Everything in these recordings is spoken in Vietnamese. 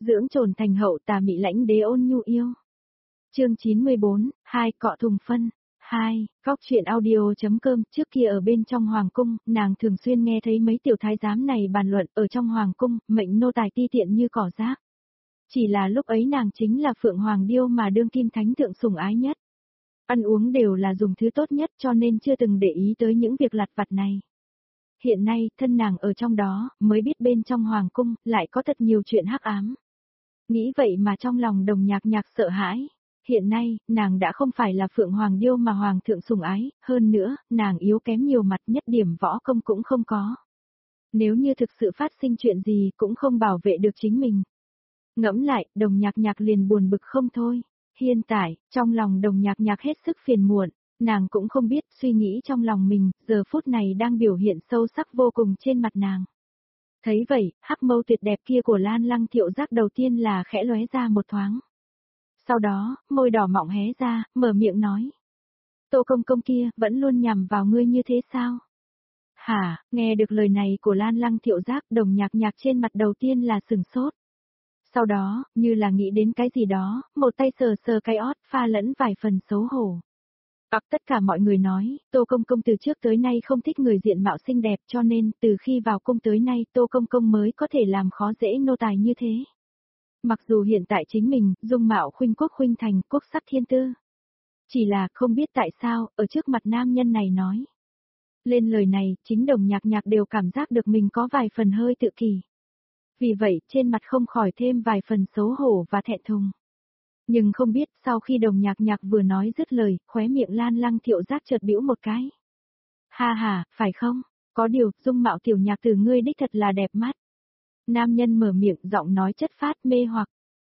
dưỡng trồn thành hậu tà mị lãnh đế ôn nhu yêu. Chương 94, hai cọ thùng phân. 2. Góc chuyện audio.com. Trước kia ở bên trong hoàng cung, nàng thường xuyên nghe thấy mấy tiểu thái giám này bàn luận ở trong hoàng cung, mệnh nô tài ti tiện như cỏ rác. Chỉ là lúc ấy nàng chính là Phượng Hoàng Điêu mà đương kim thánh thượng sủng ái nhất. Ăn uống đều là dùng thứ tốt nhất cho nên chưa từng để ý tới những việc lặt vặt này. Hiện nay, thân nàng ở trong đó, mới biết bên trong hoàng cung, lại có thật nhiều chuyện hắc ám. Nghĩ vậy mà trong lòng Đồng Nhạc Nhạc sợ hãi. Hiện nay, nàng đã không phải là Phượng Hoàng Điêu mà Hoàng thượng sủng ái, hơn nữa, nàng yếu kém nhiều mặt, nhất điểm võ công cũng không có. Nếu như thực sự phát sinh chuyện gì cũng không bảo vệ được chính mình. Ngẫm lại, Đồng Nhạc Nhạc liền buồn bực không thôi. Hiện tại, trong lòng Đồng Nhạc Nhạc hết sức phiền muộn, nàng cũng không biết suy nghĩ trong lòng mình, giờ phút này đang biểu hiện sâu sắc vô cùng trên mặt nàng. Thấy vậy, hắc mâu tuyệt đẹp kia của Lan Lăng Thiệu Giác đầu tiên là khẽ lóe ra một thoáng. Sau đó, môi đỏ mọng hé ra, mở miệng nói. Tô công công kia, vẫn luôn nhằm vào ngươi như thế sao? Hả, nghe được lời này của Lan Lăng Thiệu Giác, Đồng Nhạc Nhạc trên mặt đầu tiên là sừng sốt. Sau đó, như là nghĩ đến cái gì đó, một tay sờ sờ cái ót, pha lẫn vài phần xấu hổ. Tất cả mọi người nói, Tô công công từ trước tới nay không thích người diện mạo xinh đẹp cho nên, từ khi vào cung tới nay Tô công công mới có thể làm khó dễ nô tài như thế. Mặc dù hiện tại chính mình, dung mạo khuynh quốc khuynh thành, quốc sắc thiên tư. Chỉ là không biết tại sao, ở trước mặt nam nhân này nói. Lên lời này, chính Đồng Nhạc Nhạc đều cảm giác được mình có vài phần hơi tự kỷ. Vì vậy, trên mặt không khỏi thêm vài phần xấu hổ và thẹn thùng. Nhưng không biết, sau khi Đồng Nhạc Nhạc vừa nói dứt lời, khóe miệng Lan Lăng Thiệu Giác chợt bĩu một cái. Ha ha, phải không? Có điều, dung mạo tiểu nhạc từ ngươi đích thật là đẹp mắt. Nam nhân mở miệng, giọng nói chất phát mê hoặc.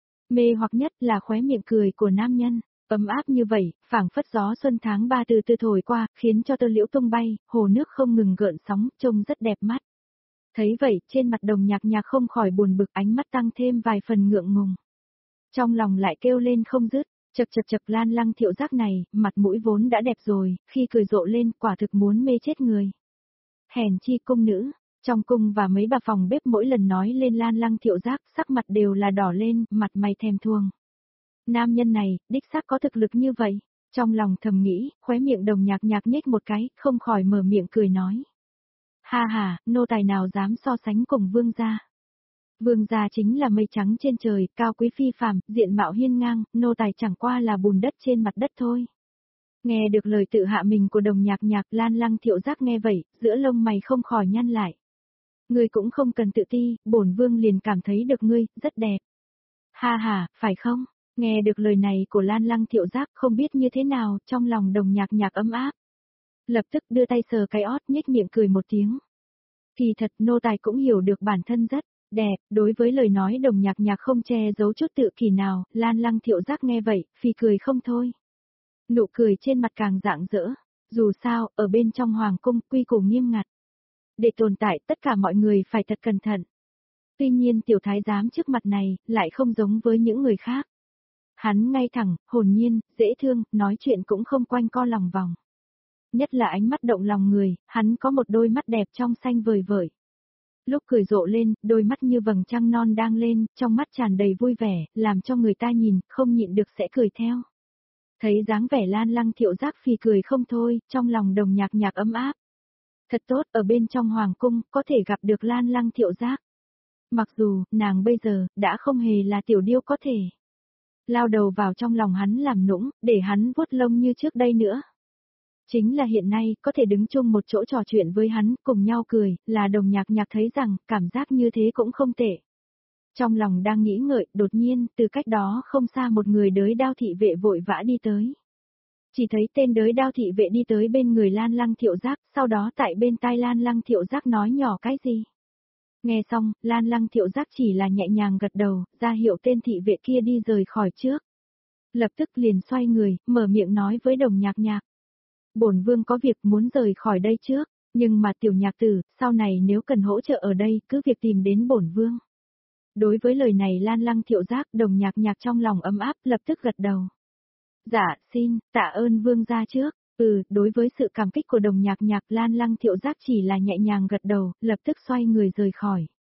Mê hoặc nhất là khóe miệng cười của nam nhân, ấm áp như vậy, phảng phất gió xuân tháng 3 từ từ thổi qua, khiến cho tơ liễu tung bay, hồ nước không ngừng gợn sóng, trông rất đẹp mắt. Thấy vậy, trên mặt Đồng Nhạc Nhạc không khỏi buồn bực, ánh mắt tăng thêm vài phần ngượng ngùng. Trong lòng lại kêu lên không dứt, chật chật chật Lan Lăng Thiệu Giác này, mặt mũi vốn đã đẹp rồi, khi cười rộ lên, quả thực muốn mê chết người. Hèn chi cung nữ. Trong cung và mấy bà phòng bếp mỗi lần nói lên Lan Lăng Thiệu Giác, sắc mặt đều là đỏ lên, mặt mày thèm thuồng. Nam nhân này, đích xác có thực lực như vậy. Trong lòng thầm nghĩ, khóe miệng Đồng Nhạc Nhạc nhếch một cái, không khỏi mở miệng cười nói. Ha ha, nô tài nào dám so sánh cùng vương gia. Vương gia chính là mây trắng trên trời, cao quý phi phàm, diện mạo hiên ngang, nô tài chẳng qua là bùn đất trên mặt đất thôi. Nghe được lời tự hạ mình của Đồng Nhạc Nhạc, Lan Lăng Thiệu Giác nghe vậy, giữa lông mày không khỏi nhăn lại. Ngươi cũng không cần tự ti, bổn vương liền cảm thấy được ngươi, rất đẹp. Ha ha, phải không? Nghe được lời này của Lan Lăng Thiệu Giác không biết như thế nào, trong lòng Đồng Nhạc Nhạc ấm áp. Lập tức đưa tay sờ cái ót, nhếch miệng cười một tiếng. Kỳ thật nô tài cũng hiểu được bản thân rất đẹp, đối với lời nói Đồng Nhạc Nhạc không che giấu chút tự kỷ nào, Lan Lăng Thiệu Giác nghe vậy, phì cười không thôi. Nụ cười trên mặt càng rạng rỡ, dù sao, ở bên trong hoàng cung quy củ nghiêm ngặt. Để tồn tại tất cả mọi người phải thật cẩn thận. Tuy nhiên tiểu thái giám trước mặt này, lại không giống với những người khác. Hắn ngay thẳng, hồn nhiên, dễ thương, nói chuyện cũng không quanh co lòng vòng. Nhất là ánh mắt động lòng người, hắn có một đôi mắt đẹp trong xanh vời vợi. Lúc cười rộ lên, đôi mắt như vầng trăng non đang lên, trong mắt tràn đầy vui vẻ, làm cho người ta nhìn, không nhịn được sẽ cười theo. Thấy dáng vẻ Lan Lăng Thiệu Giác phì cười không thôi, trong lòng Đồng Nhạc Nhạc ấm áp. Thật tốt, ở bên trong hoàng cung, có thể gặp được Lan Lăng Thiệu Giác. Mặc dù, nàng bây giờ, đã không hề là tiểu điêu có thể lao đầu vào trong lòng hắn làm nũng, để hắn vuốt lông như trước đây nữa. Chính là hiện nay, có thể đứng chung một chỗ trò chuyện với hắn, cùng nhau cười, là Đồng Nhạc Nhạc thấy rằng, cảm giác như thế cũng không tệ. Trong lòng đang nghĩ ngợi, đột nhiên, từ cách đó không xa một người đới đao thị vệ vội vã đi tới. Chỉ thấy tên đới đao thị vệ đi tới bên người Lan Lăng Thiệu Giác, sau đó tại bên tai Lan Lăng Thiệu Giác nói nhỏ cái gì. Nghe xong, Lan Lăng Thiệu Giác chỉ là nhẹ nhàng gật đầu, ra hiệu tên thị vệ kia đi rời khỏi trước. Lập tức liền xoay người, mở miệng nói với Đồng Nhạc Nhạc. Bổn vương có việc muốn rời khỏi đây trước, nhưng mà tiểu nhạc tử, sau này nếu cần hỗ trợ ở đây, cứ việc tìm đến bổn vương. Đối với lời này Lan Lăng Thiệu Giác, Đồng Nhạc Nhạc trong lòng ấm áp, lập tức gật đầu. Dạ, xin, tạ ơn vương gia trước. Đối với sự cảm kích của Đồng Nhạc Nhạc, Lan Lăng Thiệu Giác chỉ là nhẹ nhàng gật đầu, lập tức xoay người rời khỏi.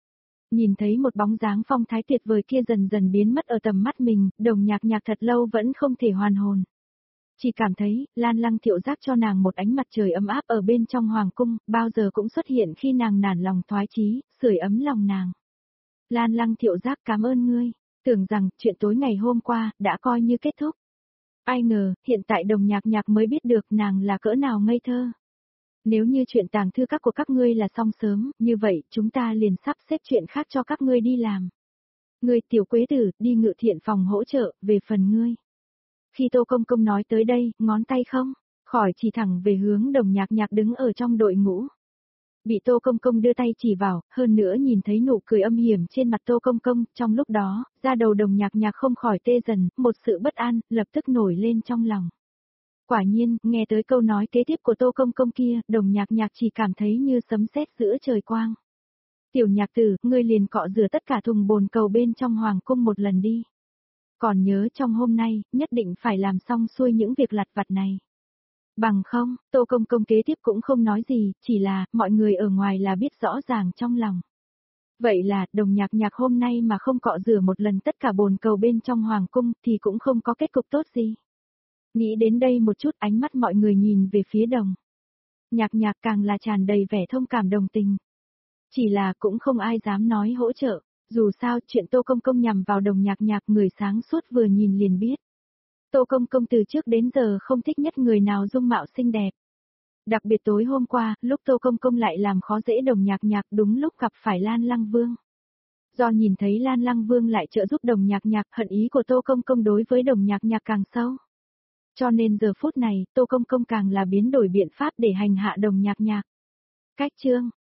Nhìn thấy một bóng dáng phong thái tuyệt vời kia dần dần biến mất ở tầm mắt mình, Đồng Nhạc Nhạc thật lâu vẫn không thể hoàn hồn. Chỉ cảm thấy, Lan Lăng Thiệu giác cho nàng một ánh mặt trời ấm áp ở bên trong hoàng cung, bao giờ cũng xuất hiện khi nàng nản lòng thoái chí, sưởi ấm lòng nàng. Lan Lăng Thiệu giác cảm ơn ngươi, tưởng rằng chuyện tối ngày hôm qua đã coi như kết thúc. Ai ngờ, hiện tại Đồng Nhạc Nhạc mới biết được nàng là cỡ nào ngây thơ. Nếu như chuyện tàng thư các của các ngươi là xong sớm, như vậy chúng ta liền sắp xếp chuyện khác cho các ngươi đi làm. Ngươi tiểu quế tử, đi ngự thiện phòng hỗ trợ, về phần ngươi. Khi Tô Công Công nói tới đây, ngón tay không, khỏi chỉ thẳng về hướng Đồng Nhạc Nhạc đứng ở trong đội ngũ. Bị Tô Công Công đưa tay chỉ vào, hơn nữa nhìn thấy nụ cười âm hiểm trên mặt Tô Công Công, trong lúc đó, da đầu Đồng Nhạc Nhạc không khỏi tê dần, một sự bất an, lập tức nổi lên trong lòng. Quả nhiên, nghe tới câu nói kế tiếp của Tô Công Công kia, Đồng Nhạc Nhạc chỉ cảm thấy như sấm sét giữa trời quang. Tiểu Nhạc tử, ngươi liền cọ rửa tất cả thùng bồn cầu bên trong hoàng cung một lần đi. Còn nhớ trong hôm nay, nhất định phải làm xong xuôi những việc lặt vặt này. Bằng không, Tô Công Công kế tiếp cũng không nói gì, chỉ là, mọi người ở ngoài là biết rõ ràng trong lòng. Vậy là, Đồng Nhạc Nhạc hôm nay mà không cọ rửa một lần tất cả bồn cầu bên trong hoàng cung thì cũng không có kết cục tốt gì. Nghĩ đến đây một chút ánh mắt mọi người nhìn về phía Đồng Nhạc Nhạc càng là tràn đầy vẻ thông cảm đồng tình. Chỉ là cũng không ai dám nói hỗ trợ, dù sao chuyện Tô Công Công nhằm vào Đồng Nhạc Nhạc người sáng suốt vừa nhìn liền biết. Tô Công Công từ trước đến giờ không thích nhất người nào dung mạo xinh đẹp. Đặc biệt tối hôm qua, lúc Tô Công Công lại làm khó dễ Đồng Nhạc Nhạc đúng lúc gặp phải Lan Lăng Vương. Do nhìn thấy Lan Lăng Vương lại trợ giúp Đồng Nhạc Nhạc, hận ý của Tô Công Công đối với Đồng Nhạc Nhạc càng sâu. Cho nên giờ phút này, Tô Công Công càng là biến đổi biện pháp để hành hạ Đồng Nhạc Nhạc. Cách chương